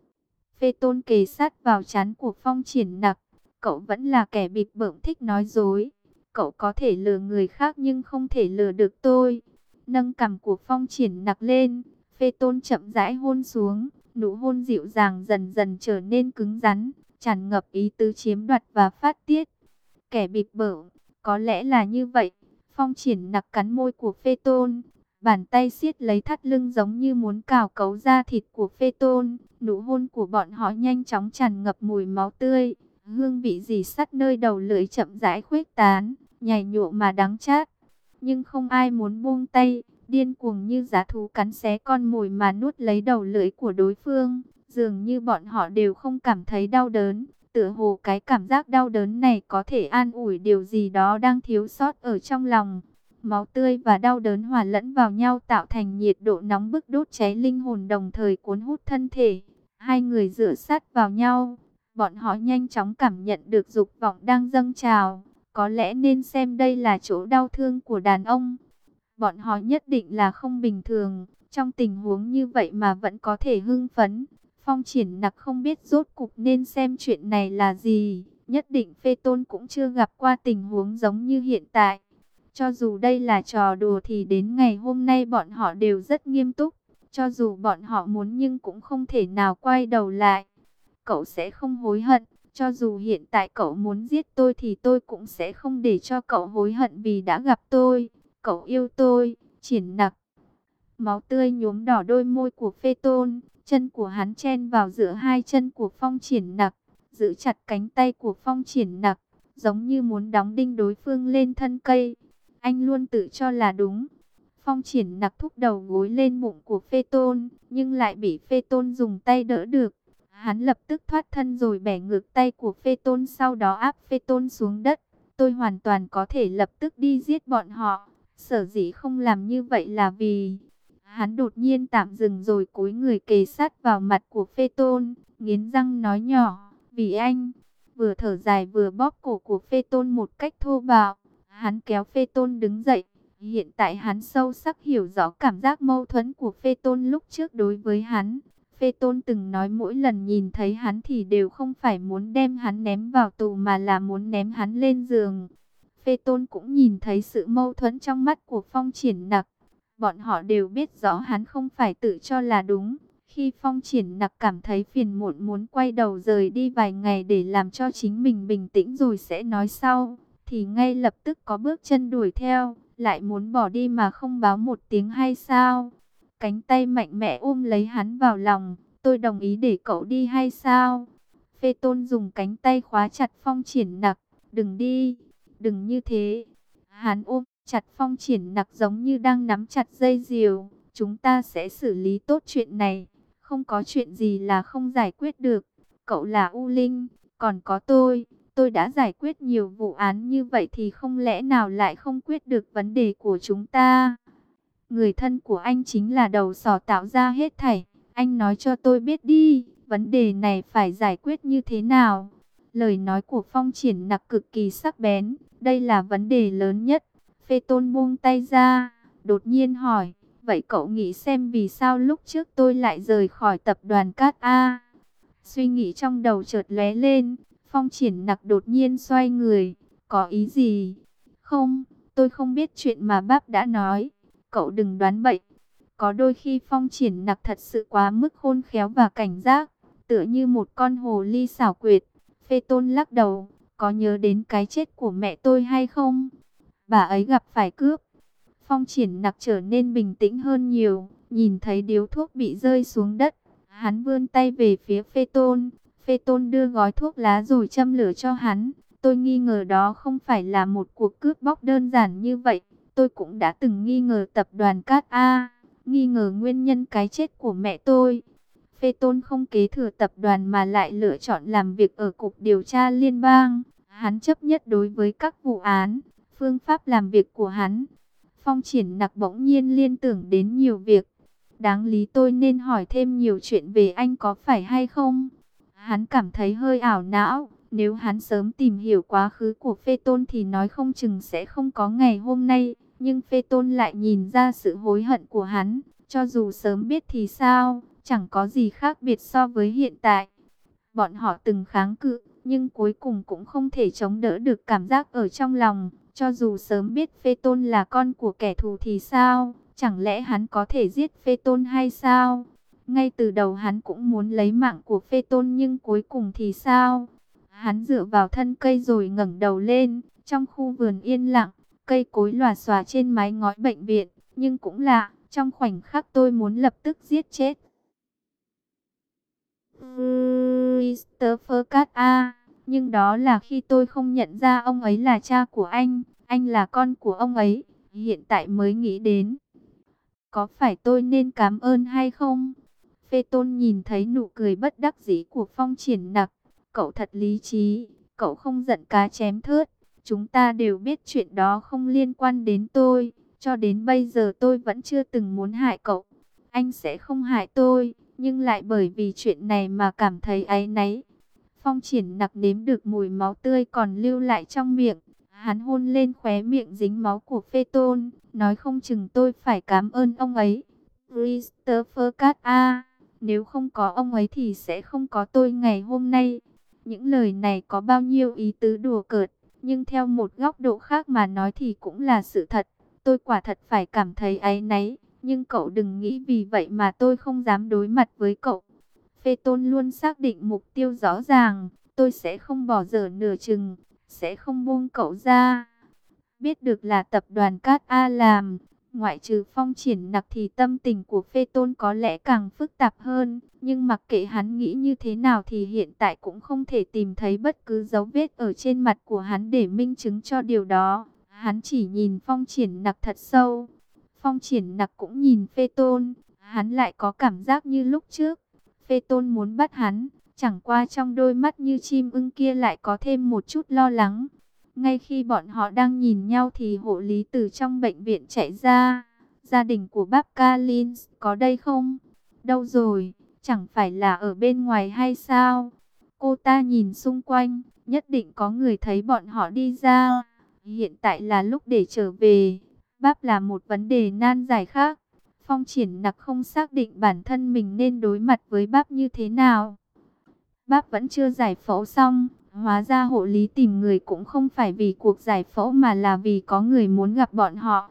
Phê Tôn kề sát vào trán của Phong Triển Nặc. Cậu vẫn là kẻ bịp bợm thích nói dối. Cậu có thể lừa người khác nhưng không thể lừa được tôi. Nâng cằm của Phong Triển Nặc lên, Phê Tôn chậm rãi hôn xuống. Nụ hôn dịu dàng dần dần trở nên cứng rắn, tràn ngập ý tứ chiếm đoạt và phát tiết. Kẻ bịp bợm, có lẽ là như vậy. Phong Triển Nặc cắn môi của Phê Tôn, bàn tay siết lấy thắt lưng giống như muốn cào cấu da thịt của Phê Tôn. Nụ hôn của bọn họ nhanh chóng tràn ngập mùi máu tươi, hương vị rỉ sắt nơi đầu lưỡi chậm rãi khuếch tán, nhảy nhụa mà đắng chát. Nhưng không ai muốn buông tay, điên cuồng như dã thú cắn xé con mồi mà nuốt lấy đầu lưỡi của đối phương. Dường như bọn họ đều không cảm thấy đau đớn, tựa hồ cái cảm giác đau đớn này có thể an ủi điều gì đó đang thiếu sót ở trong lòng. Máu tươi và đau đớn hòa lẫn vào nhau tạo thành nhiệt độ nóng bức đốt cháy linh hồn đồng thời cuốn hút thân thể. Hai người dựa sát vào nhau, bọn họ nhanh chóng cảm nhận được dục vọng đang dâng trào. Có lẽ nên xem đây là chỗ đau thương của đàn ông. Bọn họ nhất định là không bình thường, trong tình huống như vậy mà vẫn có thể hưng phấn. Phong Triển Nặc không biết rốt cục nên xem chuyện này là gì. Nhất định Phê Tôn cũng chưa gặp qua tình huống giống như hiện tại. Cho dù đây là trò đùa thì đến ngày hôm nay bọn họ đều rất nghiêm túc. Cho dù bọn họ muốn nhưng cũng không thể nào quay đầu lại. Cậu sẽ không hối hận. Cho dù hiện tại cậu muốn giết tôi thì tôi cũng sẽ không để cho cậu hối hận vì đã gặp tôi. Cậu yêu tôi, Triển Nặc. Máu tươi nhuốm đỏ đôi môi của Phê Tôn. Chân của hắn chen vào giữa hai chân của Phong Triển Nặc, giữ chặt cánh tay của Phong Triển Nặc, giống như muốn đóng đinh đối phương lên thân cây. Anh luôn tự cho là đúng. Phong Triển Nặc thúc đầu gối lên bụng của Phê Tôn, nhưng lại bị Phê Tôn dùng tay đỡ được. Hắn lập tức thoát thân rồi bẻ ngược tay của Phê Tôn, sau đó áp Phê Tôn xuống đất. Tôi hoàn toàn có thể lập tức đi giết bọn họ. Sở dĩ không làm như vậy là vì... Hắn đột nhiên tạm dừng rồi cúi người kề sát vào mặt của Phê Tôn, nghiến răng nói nhỏ, vì anh. Vừa thở dài vừa bóp cổ của Phê Tôn một cách thô bạo. Hắn kéo Phê Tôn đứng dậy. Hiện tại hắn sâu sắc hiểu rõ cảm giác mâu thuẫn của Phê Tôn lúc trước đối với hắn. Phê Tôn từng nói mỗi lần nhìn thấy hắn thì đều không phải muốn đem hắn ném vào tù mà là muốn ném hắn lên giường. Phê Tôn cũng nhìn thấy sự mâu thuẫn trong mắt của Phong Triển Nặc. Bọn họ đều biết rõ hắn không phải tự cho là đúng. Khi Phong Triển Nặc cảm thấy phiền muộn muốn quay đầu rời đi vài ngày để làm cho chính mình bình tĩnh rồi sẽ nói sau, thì ngay lập tức có bước chân đuổi theo, lại muốn bỏ đi mà không báo một tiếng hay sao? Cánh tay mạnh mẽ ôm lấy hắn vào lòng, tôi đồng ý để cậu đi hay sao? Phê Tôn dùng cánh tay khóa chặt Phong Triển Nặc, đừng đi, đừng như thế. Hắn ôm chặt Phong Triển Nặc giống như đang nắm chặt dây diều. Chúng ta sẽ xử lý tốt chuyện này. Không có chuyện gì là không giải quyết được. Cậu là U Linh, còn có tôi đã giải quyết nhiều vụ án như vậy thì không lẽ nào lại không quyết được vấn đề của chúng ta? Người thân của anh chính là đầu sỏ tạo ra hết thảy. Anh nói cho tôi biết đi, vấn đề này phải giải quyết như thế nào? Lời nói của Phong Triển Nặc cực kỳ sắc bén. Đây là vấn đề lớn nhất. Phê Tôn buông tay ra, đột nhiên hỏi, vậy cậu nghĩ xem vì sao lúc trước tôi lại rời khỏi tập đoàn Cát A? Suy nghĩ trong đầu chợt lóe lên, Phong Triển Nặc đột nhiên xoay người, có ý gì? Không, tôi không biết chuyện mà bác đã nói, cậu đừng đoán bậy. Có đôi khi Phong Triển Nặc thật sự quá mức khôn khéo và cảnh giác, tựa như một con hồ ly xảo quyệt. Phê Tôn lắc đầu, có nhớ đến cái chết của mẹ tôi hay không? Bà ấy gặp phải cướp. Phong Triển Nặc trở nên bình tĩnh hơn nhiều, nhìn thấy điếu thuốc bị rơi xuống đất. Hắn vươn tay về phía Phê Tôn. Phê Tôn đưa gói thuốc lá rồi châm lửa cho hắn. Tôi nghi ngờ đó không phải là một cuộc cướp bóc đơn giản như vậy. Tôi cũng đã từng nghi ngờ tập đoàn Cát A, nghi ngờ nguyên nhân cái chết của mẹ tôi. Phê Tôn không kế thừa tập đoàn mà lại lựa chọn làm việc ở Cục Điều tra Liên bang. Hắn chấp nhất đối với các vụ án, phương pháp làm việc của hắn. Phong Triển Nặc bỗng nhiên liên tưởng đến nhiều việc. Đáng lý tôi nên hỏi thêm nhiều chuyện về anh có phải hay không? Hắn cảm thấy hơi ảo não. Nếu hắn sớm tìm hiểu quá khứ của Phê Tôn thì nói không chừng sẽ không có ngày hôm nay. Nhưng Phê Tôn lại nhìn ra sự hối hận của hắn. Cho dù sớm biết thì sao, chẳng có gì khác biệt so với hiện tại. Bọn họ từng kháng cự, nhưng cuối cùng cũng không thể chống đỡ được cảm giác ở trong lòng. Cho dù sớm biết Phê Tôn là con của kẻ thù thì sao, chẳng lẽ hắn có thể giết Phê Tôn hay sao? Ngay từ đầu hắn cũng muốn lấy mạng của Phê Tôn nhưng cuối cùng thì sao? Hắn dựa vào thân cây rồi ngẩng đầu lên, trong khu vườn yên lặng, cây cối lòa xòa trên mái ngói bệnh viện, nhưng cũng lạ, trong khoảnh khắc tôi muốn lập tức giết chết Christopher Cat nhưng đó là khi tôi không nhận ra ông ấy là cha của anh là con của ông ấy, hiện tại mới nghĩ đến. Có phải tôi nên cảm ơn hay không? Phê Tôn nhìn thấy nụ cười bất đắc dĩ của Phong Triển Nặc. Cậu thật lý trí, cậu không giận cá chém thớt. Chúng ta đều biết chuyện đó không liên quan đến tôi. Cho đến bây giờ tôi vẫn chưa từng muốn hại cậu. Anh sẽ không hại tôi, nhưng lại bởi vì chuyện này mà cảm thấy áy náy. Phong Triển Nặc nếm được mùi máu tươi còn lưu lại trong miệng. Hắn hôn lên khóe miệng dính máu của Phê Tôn, nói không chừng tôi phải cảm ơn ông ấy. Christopher Cat nếu không có ông ấy thì sẽ không có tôi ngày hôm nay. Những lời này có bao nhiêu ý tứ đùa cợt, nhưng theo một góc độ khác mà nói thì cũng là sự thật. Tôi quả thật phải cảm thấy áy náy, nhưng cậu đừng nghĩ vì vậy mà tôi không dám đối mặt với cậu. Phê Tôn luôn xác định mục tiêu rõ ràng, tôi sẽ không bỏ dở nửa chừng, sẽ không buông cậu ra. Biết được là tập đoàn Cát A làm, ngoại trừ Phong Triển Nặc thì tâm tình của Phê Tôn có lẽ càng phức tạp hơn. Nhưng mặc kệ hắn nghĩ như thế nào thì hiện tại cũng không thể tìm thấy bất cứ dấu vết ở trên mặt của hắn để minh chứng cho điều đó. Hắn chỉ nhìn Phong Triển Nặc thật sâu. Phong Triển Nặc cũng nhìn Phê Tôn, hắn lại có cảm giác như lúc trước. Phê Tôn muốn bắt hắn, chẳng qua trong đôi mắt như chim ưng kia lại có thêm một chút lo lắng. Ngay khi bọn họ đang nhìn nhau thì hộ lý từ trong bệnh viện chạy ra. Gia đình của bác Collins có đây không? Đâu rồi? Chẳng phải là ở bên ngoài hay sao? Cô ta nhìn xung quanh, nhất định có người thấy bọn họ đi ra. Hiện tại là lúc để trở về. Bác là một vấn đề nan giải khác. Phong Triển Nặc không xác định bản thân mình nên đối mặt với bác như thế nào. Bác vẫn chưa giải phẫu xong. Hóa ra hộ lý tìm người cũng không phải vì cuộc giải phẫu mà là vì có người muốn gặp bọn họ.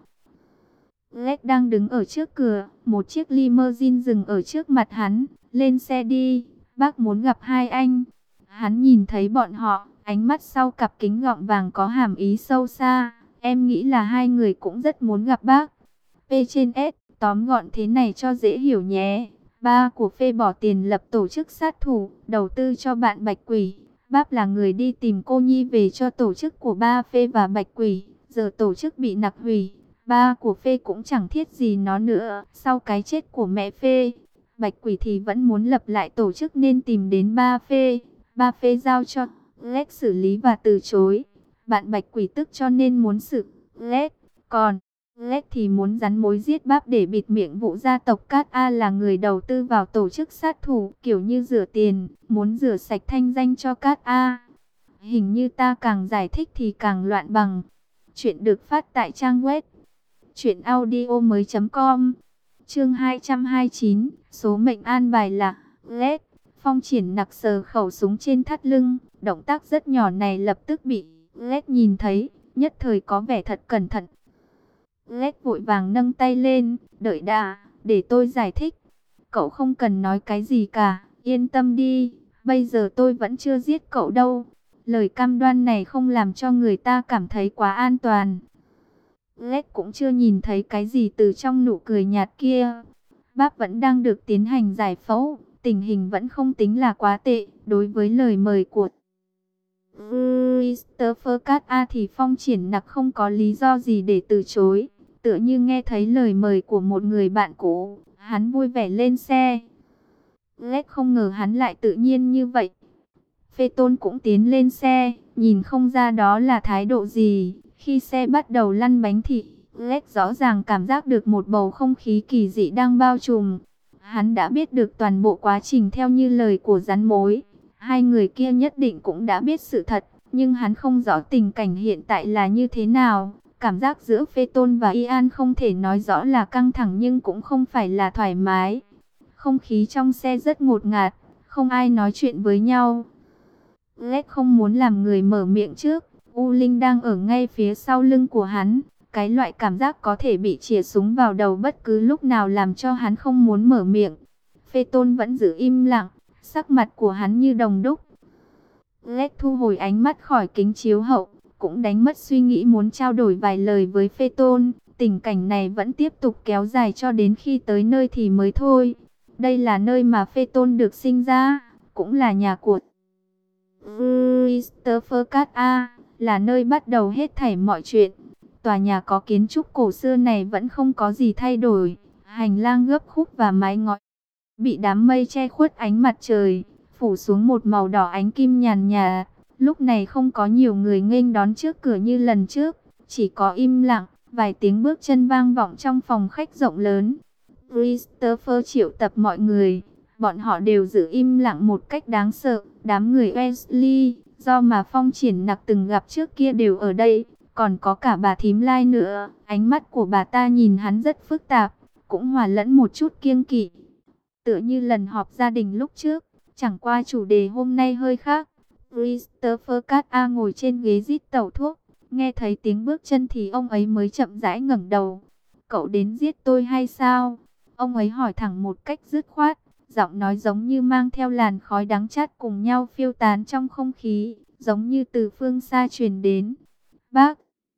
Led đang đứng ở trước cửa, một chiếc limousine dừng ở trước mặt hắn. Lên xe đi, bác muốn gặp hai anh. Hắn nhìn thấy bọn họ, ánh mắt sau cặp kính gọng vàng có hàm ý sâu xa. Em nghĩ là hai người cũng rất muốn gặp bác. P trên S, tóm gọn thế này cho dễ hiểu nhé. Ba của Phê bỏ tiền lập tổ chức sát thủ, đầu tư cho bạn Bạch Quỷ. Bác là người đi tìm cô Nhi về cho tổ chức của ba Phê và Bạch Quỷ. Giờ tổ chức bị nặc hủy. Ba của Phê cũng chẳng thiết gì nó nữa. Sau cái chết của mẹ Phê, Bạch Quỷ thì vẫn muốn lập lại tổ chức nên tìm đến ba Phê. Ba Phê giao cho Lex xử lý và từ chối. Bạn Bạch Quỷ tức cho nên muốn xử Lex. Còn Lex thì muốn rắn mối giết bác để bịt miệng vụ gia tộc Cát A là người đầu tư vào tổ chức sát thủ, kiểu như rửa tiền, muốn rửa sạch thanh danh cho Cát A. Hình như ta càng giải thích thì càng loạn bằng. Chuyện được phát tại trang web truyệnaudiomoi.com. Chương 229, số mệnh an bài là Lex. Phong Triển Nặc sờ khẩu súng trên thắt lưng, động tác rất nhỏ này lập tức bị Lex nhìn thấy, nhất thời có vẻ thật cẩn thận. Lex vội vàng nâng tay lên, đợi đã, để tôi giải thích. Cậu không cần nói cái gì cả, yên tâm đi, bây giờ tôi vẫn chưa giết cậu đâu. Lời cam đoan này không làm cho người ta cảm thấy quá an toàn. Lex cũng chưa nhìn thấy cái gì từ trong nụ cười nhạt kia. Bác vẫn đang được tiến hành giải phẫu, tình hình vẫn không tính là quá tệ. Đối với lời mời của Christopher Cat A thì Phong Triển Nặc không có lý do gì để từ chối. Tựa như nghe thấy lời mời của một người bạn cũ, hắn vui vẻ lên xe. Lex không ngờ hắn lại tự nhiên như vậy. Phê Tôn cũng tiến lên xe, nhìn không ra đó là thái độ gì. Khi xe bắt đầu lăn bánh thì Lết rõ ràng cảm giác được một bầu không khí kỳ dị đang bao trùm. Hắn đã biết được toàn bộ quá trình theo như lời của rắn mối. Hai người kia nhất định cũng đã biết sự thật, nhưng hắn không rõ tình cảnh hiện tại là như thế nào. Cảm giác giữa Phê Tôn và Ian không thể nói rõ là căng thẳng nhưng cũng không phải là thoải mái. Không khí trong xe rất ngột ngạt, không ai nói chuyện với nhau. Lết không muốn làm người mở miệng trước. U Linh đang ở ngay phía sau lưng của hắn. Cái loại cảm giác có thể bị chĩa súng vào đầu bất cứ lúc nào làm cho hắn không muốn mở miệng. Phê Tôn vẫn giữ im lặng, sắc mặt của hắn như đồng đúc. Lết thu hồi ánh mắt khỏi kính chiếu hậu, cũng đánh mất suy nghĩ muốn trao đổi vài lời với Phê Tôn. Tình cảnh này vẫn tiếp tục kéo dài cho đến khi tới nơi thì mới thôi. Đây là nơi mà Phê Tôn được sinh ra, cũng là nhà của Christopher Cat, là nơi bắt đầu hết thảy mọi chuyện. Tòa nhà có kiến trúc cổ xưa này vẫn không có gì thay đổi. Hành lang gấp khúc và mái ngói bị đám mây che khuất ánh mặt trời, phủ xuống một màu đỏ ánh kim nhàn nhạt. Lúc này không có nhiều người nghênh đón trước cửa như lần trước, chỉ có im lặng, vài tiếng bước chân vang vọng trong phòng khách rộng lớn. Christopher triệu tập mọi người, bọn họ đều giữ im lặng một cách đáng sợ. Đám người Weasley, do mà Phong Triển Nặc từng gặp trước kia đều ở đây, còn có cả bà thím Lai nữa. Ánh mắt của bà ta nhìn hắn rất phức tạp, cũng hòa lẫn một chút kiêng kỵ. Tựa như lần họp gia đình lúc trước, chẳng qua chủ đề hôm nay hơi khác. Christopher Cat ngồi trên ghế rít tẩu thuốc, nghe thấy tiếng bước chân thì ông ấy mới chậm rãi ngẩng đầu. Cậu đến giết tôi hay sao? Ông ấy hỏi thẳng một cách dứt khoát, giọng nói giống như mang theo làn khói đắng chát cùng nhau phiêu tán trong không khí, giống như từ phương xa truyền đến. Bác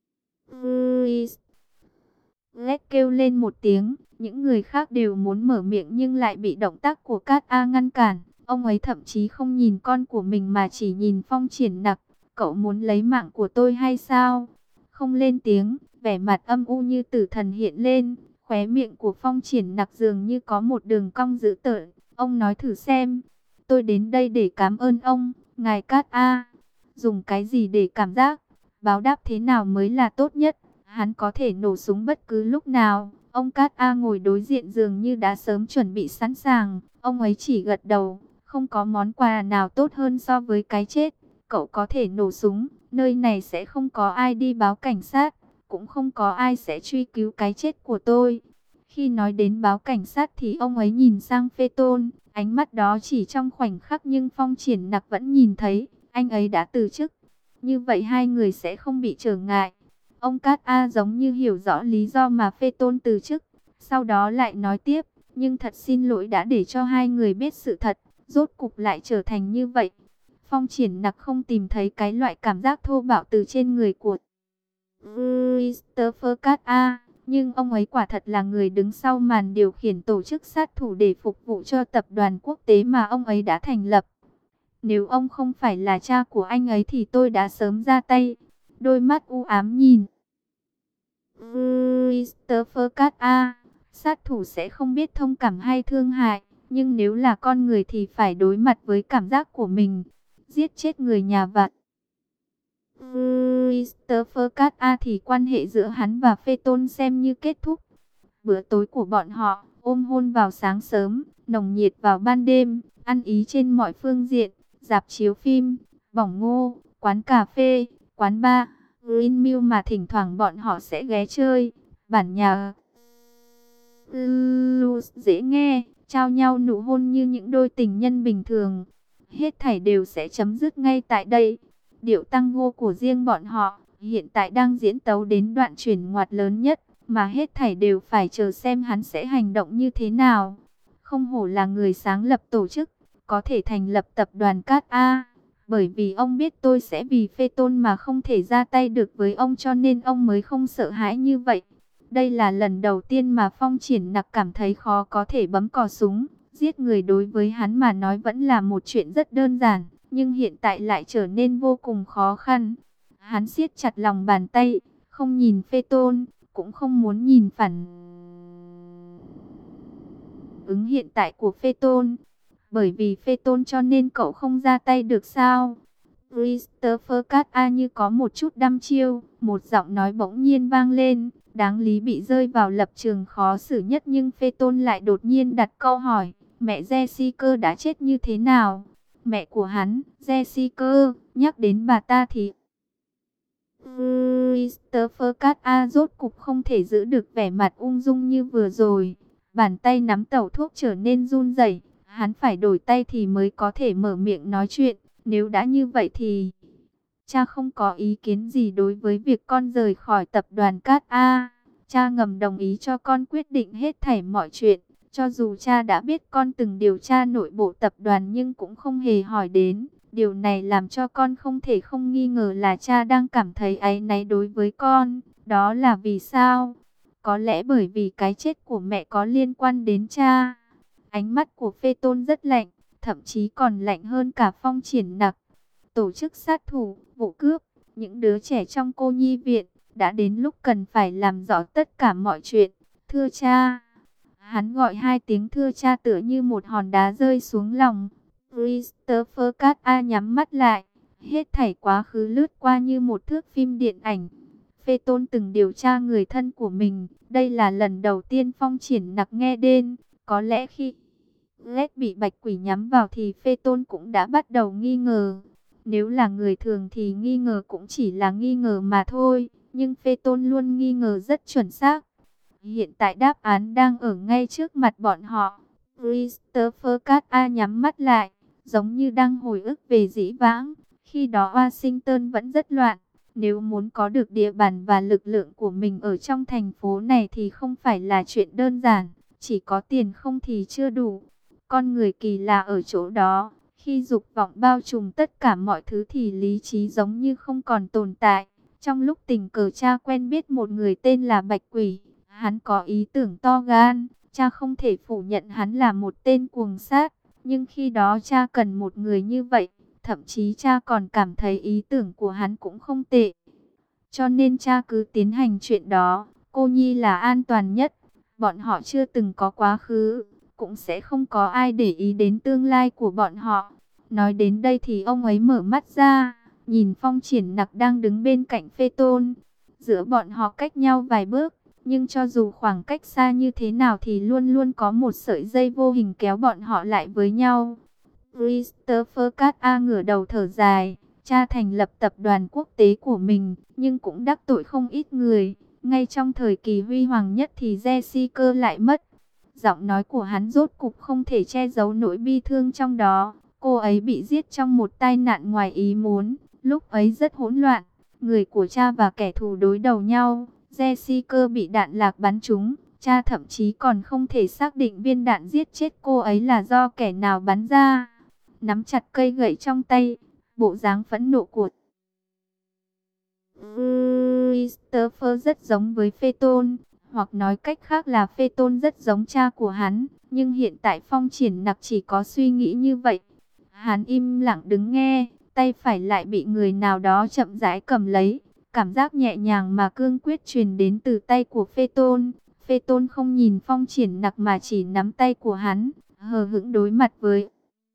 Chris. Lết kêu lên một tiếng, những người khác đều muốn mở miệng nhưng lại bị động tác của Cát A ngăn cản. Ông ấy thậm chí không nhìn con của mình mà chỉ nhìn Phong Triển Nặc. Cậu muốn lấy mạng của tôi hay sao? Không lên tiếng, vẻ mặt âm u như tử thần hiện lên. Khóe miệng của Phong Triển Nặc dường như có một đường cong dữ tợn. Ông nói thử xem, tôi đến đây để cảm ơn ông, ngài Cát A. Dùng cái gì để cảm giác, báo đáp thế nào mới là tốt nhất? Hắn có thể nổ súng bất cứ lúc nào. Ông Cát A ngồi đối diện dường như đã sớm chuẩn bị sẵn sàng. Ông ấy chỉ gật đầu. Không có món quà nào tốt hơn so với cái chết. Cậu có thể nổ súng. Nơi này sẽ không có ai đi báo cảnh sát. Cũng không có ai sẽ truy cứu cái chết của tôi. Khi nói đến báo cảnh sát thì ông ấy nhìn sang Phê Tôn. Ánh mắt đó chỉ trong khoảnh khắc nhưng Phong Triển Nặc vẫn nhìn thấy. Anh ấy đã từ chức. Như vậy hai người sẽ không bị trở ngại. Ông Cát A giống như hiểu rõ lý do mà Phê Tôn từ chức, sau đó lại nói tiếp, nhưng thật xin lỗi đã để cho hai người biết sự thật, rốt cục lại trở thành như vậy. Phong Triển Nặc không tìm thấy cái loại cảm giác thô bạo từ trên người của Christopher Cát A, nhưng ông ấy quả thật là người đứng sau màn điều khiển tổ chức sát thủ để phục vụ cho tập đoàn quốc tế mà ông ấy đã thành lập. Nếu ông không phải là cha của anh ấy thì tôi đã sớm ra tay. Đôi mắt u ám nhìn Christopher Cat, sát thủ sẽ không biết thông cảm hay thương hại, nhưng nếu là con người thì phải đối mặt với cảm giác của mình. Giết chết người nhà và Christopher Cat thì quan hệ giữa hắn và Phê Tôn xem như kết thúc. Bữa tối của bọn họ, ôm hôn vào sáng sớm, nồng nhiệt vào ban đêm, ăn ý trên mọi phương diện, rạp chiếu phim, bỏng ngô, quán cà phê, quán bar, Green Mill mà thỉnh thoảng bọn họ sẽ ghé chơi. Bản nhạc blues dễ nghe, trao nhau nụ hôn như những đôi tình nhân bình thường. Hết thảy đều sẽ chấm dứt ngay tại đây. Điệu tango của riêng bọn họ hiện tại đang diễn tấu đến đoạn chuyển ngoặt lớn nhất, mà hết thảy đều phải chờ xem hắn sẽ hành động như thế nào. Không hổ là người sáng lập tổ chức, có thể thành lập tập đoàn Cát A. Bởi vì ông biết tôi sẽ vì Phê Tôn mà không thể ra tay được với ông, cho nên ông mới không sợ hãi như vậy. Đây là lần đầu tiên mà Phong Triển Nặc cảm thấy khó có thể bấm cò súng. Giết người đối với hắn mà nói vẫn là một chuyện rất đơn giản, nhưng hiện tại lại trở nên vô cùng khó khăn. Hắn siết chặt lòng bàn tay, không nhìn Phê Tôn, cũng không muốn nhìn phản ứng hiện tại của Phê Tôn. Bởi vì Phê Tôn cho nên cậu không ra tay được sao? Christopher Cat A như có một chút đăm chiêu, một giọng nói bỗng nhiên vang lên, đáng lý bị rơi vào lập trường khó xử nhất nhưng Phaeton lại đột nhiên đặt câu hỏi, mẹ Jessica đã chết như thế nào? Mẹ của hắn, Jessica, nhắc đến bà ta thì Christopher Cat A rốt cục không thể giữ được vẻ mặt ung dung như vừa rồi. Bàn tay nắm tẩu thuốc trở nên run rẩy, hắn phải đổi tay thì mới có thể mở miệng nói chuyện. Nếu đã như vậy thì cha không có ý kiến gì đối với việc con rời khỏi tập đoàn Cat A. Cha ngầm đồng ý cho con quyết định hết thảy mọi chuyện. Cho dù cha đã biết con từng điều tra nội bộ tập đoàn nhưng cũng không hề hỏi đến. Điều này làm cho con không thể không nghi ngờ là cha đang cảm thấy áy náy đối với con. Đó là vì sao? Có lẽ bởi vì cái chết của mẹ có liên quan đến cha. Ánh mắt của Phaeton rất lạnh, thậm chí còn lạnh hơn cả Phong Triển Nặc. Tổ chức sát thủ, vụ cướp, những đứa trẻ trong cô nhi viện, đã đến lúc cần phải làm rõ tất cả mọi chuyện. Thưa cha. Hắn gọi hai tiếng thưa cha tựa như một hòn đá rơi xuống lòng. Christopher Cat A nhắm mắt lại, hết thảy quá khứ lướt qua như một thước phim điện ảnh. Phaeton từng điều tra người thân của mình, đây là lần đầu tiên Phong Triển Nặc nghe đến. Có lẽ khi Lết bị bạch quỷ nhắm vào thì Phaeton cũng đã bắt đầu nghi ngờ. Nếu là người thường thì nghi ngờ cũng chỉ là nghi ngờ mà thôi, nhưng Phaeton luôn nghi ngờ rất chuẩn xác. Hiện tại đáp án đang ở ngay trước mặt bọn họ. Christopher Cat A nhắm mắt lại, giống như đang hồi ức về dĩ vãng. Khi đó Washington vẫn rất loạn. Nếu muốn có được địa bàn và lực lượng của mình ở trong thành phố này thì không phải là chuyện đơn giản. Chỉ có tiền không thì chưa đủ. Con người kỳ lạ ở chỗ đó. Khi dục vọng bao trùm tất cả mọi thứ thì lý trí giống như không còn tồn tại. Trong lúc tình cờ cha quen biết một người tên là Bạch Quỷ. Hắn có ý tưởng to gan, cha không thể phủ nhận hắn là một tên cuồng sát, nhưng khi đó cha cần một người như vậy, thậm chí cha còn cảm thấy ý tưởng của hắn cũng không tệ. Cho nên cha cứ tiến hành chuyện đó, cô nhi là an toàn nhất, bọn họ chưa từng có quá khứ, cũng sẽ không có ai để ý đến tương lai của bọn họ. Nói đến đây thì ông ấy mở mắt ra, nhìn Phong Triển Nặc đang đứng bên cạnh Phaeton, giữa bọn họ cách nhau vài bước. Nhưng cho dù khoảng cách xa như thế nào thì luôn luôn có một sợi dây vô hình kéo bọn họ lại với nhau. Christopher Cat A ngửa đầu thở dài, cha thành lập tập đoàn quốc tế của mình, nhưng cũng đắc tội không ít người. Ngay trong thời kỳ huy hoàng nhất thì Jessica lại mất. Giọng nói của hắn rốt cục không thể che giấu nỗi bi thương trong đó. Cô ấy bị giết trong một tai nạn ngoài ý muốn, lúc ấy rất hỗn loạn. Người của cha và kẻ thù đối đầu nhau. Jessica bị đạn lạc bắn trúng, cha thậm chí còn không thể xác định viên đạn giết chết cô ấy là do kẻ nào bắn ra. Nắm chặt cây gậy trong tay, bộ dáng phẫn nộ của Christopher rất giống với Phaeton, hoặc nói cách khác là Phaeton rất giống cha của hắn, nhưng hiện tại Phong Triển Nặc chỉ có suy nghĩ như vậy. Hắn im lặng đứng nghe, tay phải lại bị người nào đó chậm rãi cầm lấy. Cảm giác nhẹ nhàng mà cương quyết truyền đến từ tay của Phaeton. Phaeton không nhìn Phong Triển Nặc mà chỉ nắm tay của hắn, hờ hững đối mặt với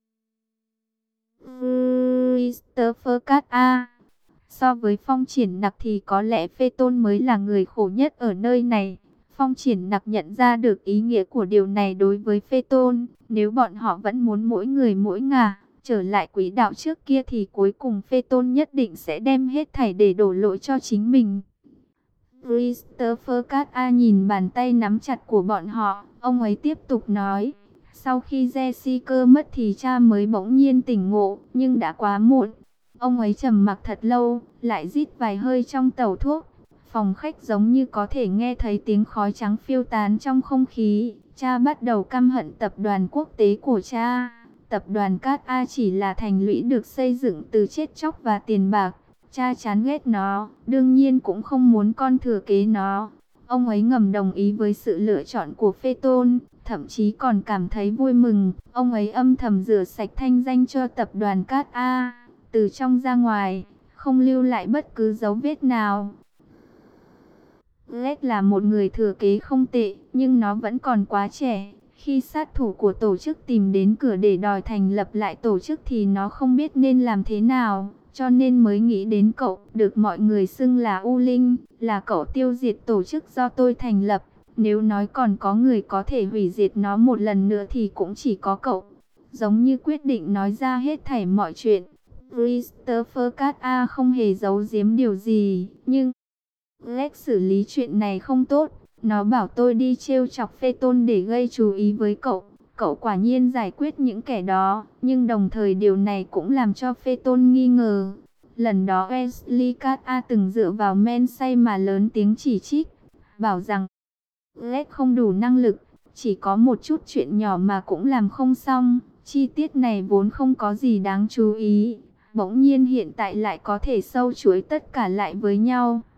Christopher Cat A. So với Phong Triển Nặc thì có lẽ Phaeton mới là người khổ nhất ở nơi này. Phong Triển Nặc nhận ra được ý nghĩa của điều này đối với Phaeton. Nếu bọn họ vẫn muốn mỗi người mỗi ngả trở lại quỹ đạo trước kia thì cuối cùng Phaeton nhất định sẽ đem hết thảy để đổ lỗi cho chính mình. Christopher Cat A nhìn bàn tay nắm chặt của bọn họ, ông ấy tiếp tục nói. Sau khi Jessica mất thì cha mới bỗng nhiên tỉnh ngộ, nhưng đã quá muộn. Ông ấy trầm mặc thật lâu, lại rít vài hơi trong tẩu thuốc. Phòng khách giống như có thể nghe thấy tiếng khói trắng phiêu tán trong không khí. Cha bắt đầu căm hận tập đoàn quốc tế của cha. Tập đoàn Cat A chỉ là thành lũy được xây dựng từ chết chóc và tiền bạc. Cha chán ghét nó, đương nhiên cũng không muốn con thừa kế nó. Ông ấy ngầm đồng ý với sự lựa chọn của Phaeton, thậm chí còn cảm thấy vui mừng. Ông ấy âm thầm rửa sạch thanh danh cho tập đoàn Cat A, từ trong ra ngoài, không lưu lại bất cứ dấu vết nào. Lết là một người thừa kế không tệ, nhưng nó vẫn còn quá trẻ. Khi sát thủ của tổ chức tìm đến cửa để đòi thành lập lại tổ chức thì nó không biết nên làm thế nào. cho nên mới nghĩ đến cậu, được mọi người xưng là U Linh, là cậu tiêu diệt tổ chức do tôi thành lập. Nếu nói còn có người có thể hủy diệt nó một lần nữa thì cũng chỉ có cậu. Giống như quyết định nói ra hết thảy mọi chuyện. Christopher Cat không hề giấu giếm điều gì, nhưng Rex xử lý chuyện này không tốt. Nó bảo tôi đi trêu chọc Phaeton để gây chú ý với cậu. Cậu quả nhiên giải quyết những kẻ đó, nhưng đồng thời điều này cũng làm cho Phaeton nghi ngờ. Lần đó Wesley Cat từng dựa vào men say mà lớn tiếng chỉ trích, bảo rằng Rex không đủ năng lực, chỉ có một chút chuyện nhỏ mà cũng làm không xong. Chi tiết này vốn không có gì đáng chú ý, bỗng nhiên hiện tại lại có thể sâu chuỗi tất cả lại với nhau.